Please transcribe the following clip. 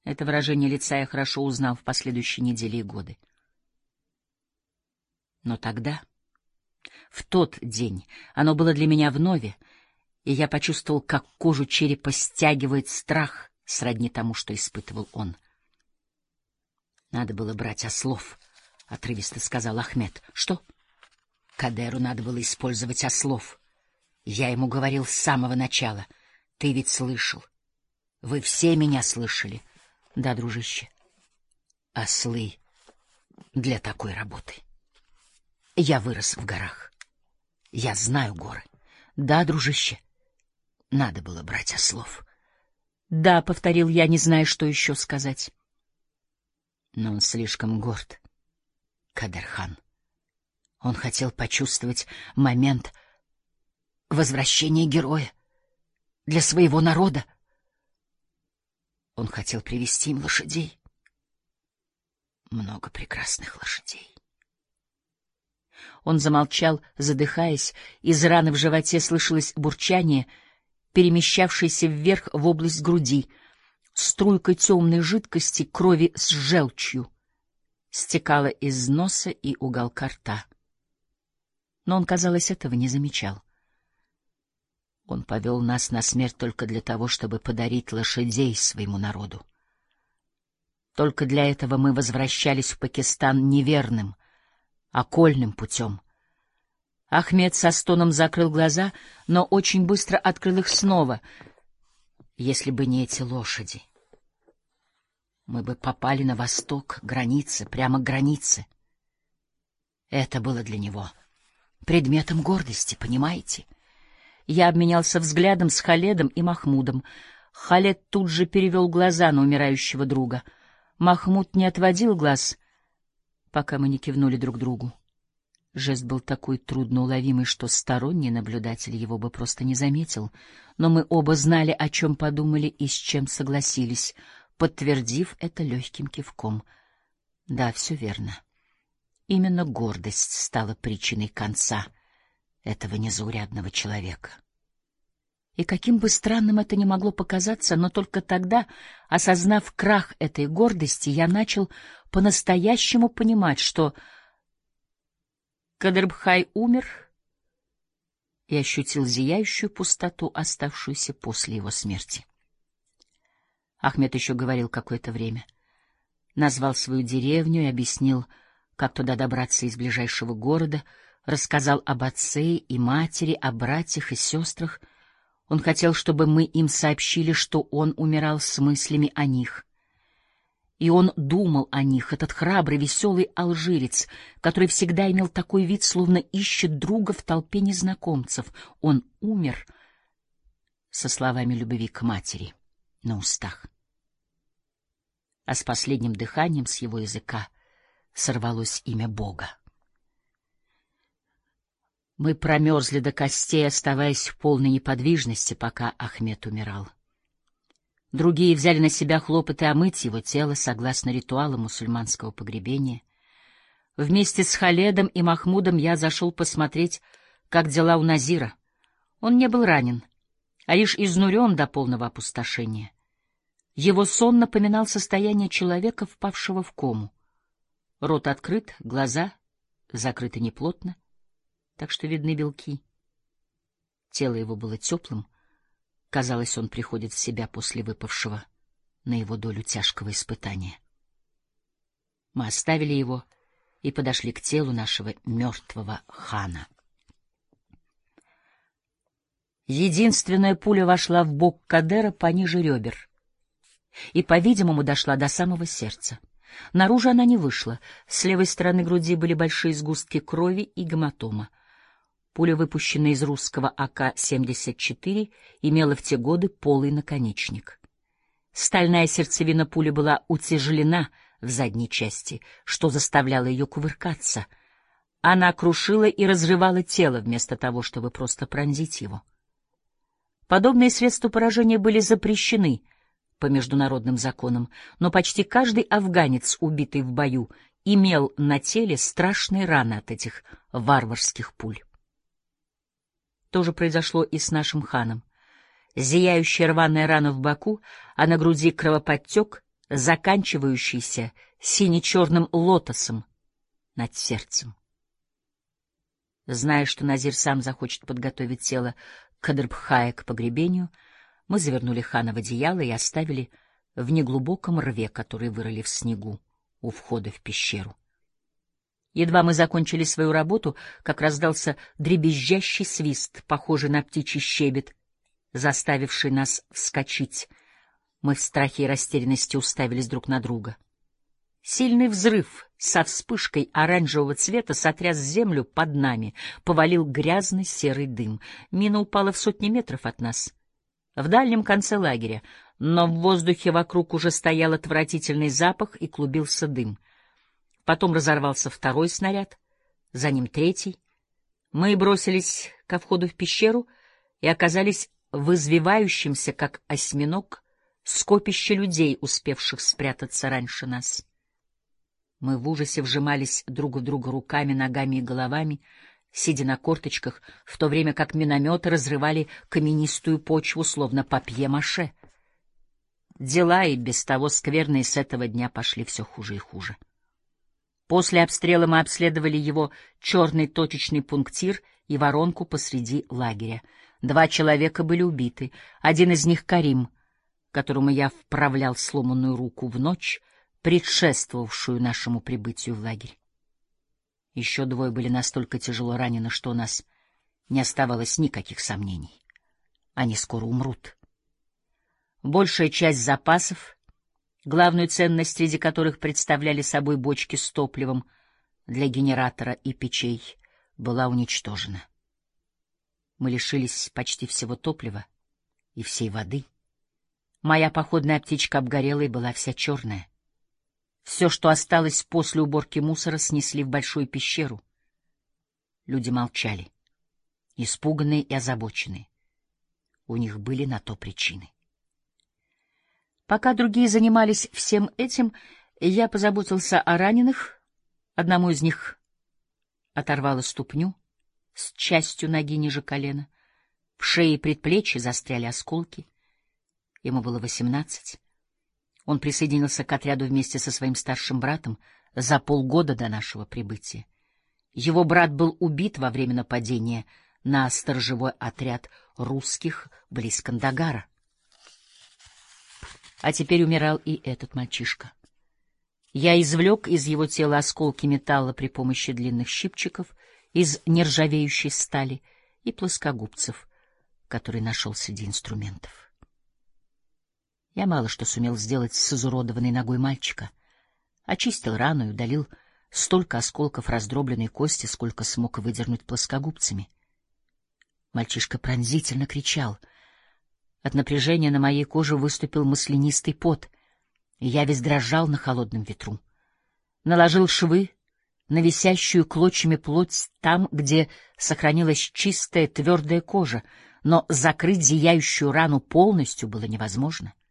Это выражение лица я хорошо узнал в последующие недели и годы. Но тогда, в тот день, оно было для меня вновь, и я почувствовал, как кожу черепа стягивает страх, сродни тому, что испытывал он. «Надо было брать ослов», — отрывисто сказал Ахмед. «Что?» «Кадеру надо было использовать ослов. Я ему говорил с самого начала. Ты ведь слышал. Вы все меня слышали». «Да, дружище. Ослы для такой работы. Я вырос в горах. Я знаю горы. Да, дружище. Надо было брать ослов». «Да», — повторил я, не зная, что еще сказать. Но он слишком горд, Кадер-хан. Он хотел почувствовать момент возвращения героя для своего народа. Он хотел привести им лошадей. Много прекрасных лошадей. Он замолчал, задыхаясь. Из раны в животе слышалось бурчание, перемещавшееся вверх в область груди. Струйка темной жидкости, крови с желчью, стекала из носа и уголка рта. Но он, казалось, этого не замечал. Он повел нас на смерть только для того, чтобы подарить лошадей своему народу. Только для этого мы возвращались в Пакистан неверным, окольным путем. Ахмед со стоном закрыл глаза, но очень быстро открыл их снова. Если бы не эти лошади, мы бы попали на восток, границы, прямо к границе. Это было для него предметом гордости, понимаете? Я обменялся взглядом с Халедом и Махмудом. Халед тут же перевел глаза на умирающего друга. Махмуд не отводил глаз, пока мы не кивнули друг другу. Жест был такой трудноуловимый, что сторонний наблюдатель его бы просто не заметил, но мы оба знали, о чем подумали и с чем согласились, подтвердив это легким кивком. Да, все верно. Именно гордость стала причиной конца этого незаурядного человека. И каким бы странным это ни могло показаться, но только тогда, осознав крах этой гордости, я начал по-настоящему понимать, что Кадырбхай умер, и ощутил зияющую пустоту, оставшуюся после его смерти. Ахмед еще говорил какое-то время. Назвал свою деревню и объяснил, как туда добраться из ближайшего города, рассказал об отце и матери, о братьях и сестрах. Он хотел, чтобы мы им сообщили, что он умирал с мыслями о них. И он думал о них, этот храбрый, веселый алжирец, который всегда имел такой вид, словно ищет друга в толпе незнакомцев. Он умер со словами любви к матери на устах. А с последним дыханием с его языка сорвалось имя Бога. Мы промерзли до костей, оставаясь в полной неподвижности, пока Ахмед умирал. Другие взяли на себя хлопоты омыть его тело согласно ритуалу мусульманского погребения. Вместе с Халедом и Махмудом я зашел посмотреть, как дела у Назира. Он не был ранен, а лишь изнурен до полного опустошения. Его сон напоминал состояние человека, впавшего в кому. Рот открыт, глаза закрыты неплотно, так что видны белки. Тело его было теплым. Казалось, он приходит в себя после выпавшего на его долю тяжкого испытания. Мы оставили его и подошли к телу нашего мертвого хана. Единственная пуля вошла в бок Кадера пониже ребер и, по-видимому, дошла до самого сердца. Наружу она не вышла. С левой стороны груди были большие сгустки крови и гематома. Пуля, выпущенная из русского АК-74, имела в те годы полый наконечник. Стальная сердцевина пули была утяжелена в задней части, что заставляло ее кувыркаться. Она крушила и разрывала тело вместо того, чтобы просто пронзить его. Подобные средства поражения были запрещены по международным законам, но почти каждый афганец, убитый в бою, имел на теле страшные раны от этих варварских пуль. То же произошло и с нашим ханом. Зияющая рваная рана в боку, а на груди кровоподтек, заканчивающийся сине-черным лотосом над сердцем. Зная, что Назир сам захочет подготовить тело Кадрбхая к погребению, мы завернули хана в одеяло и оставили в неглубоком рве, который вырыли в снегу у входа в пещеру. Едва мы закончили свою работу, как раздался дребезжащий свист, похожий на птичий щебет, заставивший нас вскочить. Мы в страхе и растерянности уставились друг на друга. Сильный взрыв со вспышкой оранжевого цвета сотряс землю под нами, повалил грязный серый дым. Мина упала в сотни метров от нас, в дальнем конце лагеря, но в воздухе вокруг уже стоял отвратительный запах и клубился дым. Потом разорвался второй снаряд, за ним третий. Мы бросились ко входу в пещеру и оказались в извивающемся, как осьминог, скопище людей, успевших спрятаться раньше нас. Мы в ужасе вжимались друг в друга руками, ногами и головами, сидя на корточках, в то время как минометы разрывали каменистую почву, словно папье-маше. Дела и без того скверные с этого дня пошли все хуже и хуже. После обстрела мы обследовали его черный точечный пунктир и воронку посреди лагеря. 2 человека были убиты, один из них — Карим, которому я вправлял сломанную руку в ночь, предшествовавшую нашему прибытию в лагерь. Еще 2 были настолько тяжело ранены, что у нас не оставалось никаких сомнений. Они скоро умрут. Большая часть запасов, главную ценность среди которых представляли собой бочки с топливом для генератора и печей, была уничтожена. Мы лишились почти всего топлива и всей воды. Моя походная аптечка обгорела и была вся черная. Все, что осталось после уборки мусора, снесли в большую пещеру. Люди молчали, испуганные и озабоченные. У них были на то причины. Пока другие занимались всем этим, я позаботился о раненых. Одному из них оторвало ступню с частью ноги ниже колена. В шее и предплечье застряли осколки. Ему было 18. Он присоединился к отряду вместе со своим старшим братом за полгода до нашего прибытия. Его брат был убит во время нападения на сторожевой отряд русских близ Кандагара. А теперь умирал и этот мальчишка. Я извлек из его тела осколки металла при помощи длинных щипчиков из нержавеющей стали и плоскогубцев, который нашел среди инструментов. Я мало что сумел сделать с изуродованной ногой мальчика. Очистил рану и удалил столько осколков раздробленной кости, сколько смог выдернуть плоскогубцами. Мальчишка пронзительно кричал. От напряжения на моей коже выступил маслянистый пот, и я весь дрожал на холодном ветру. Наложил швы на висящую клочьями плоть там, где сохранилась чистая твердая кожа, но закрыть зияющую рану полностью было невозможно.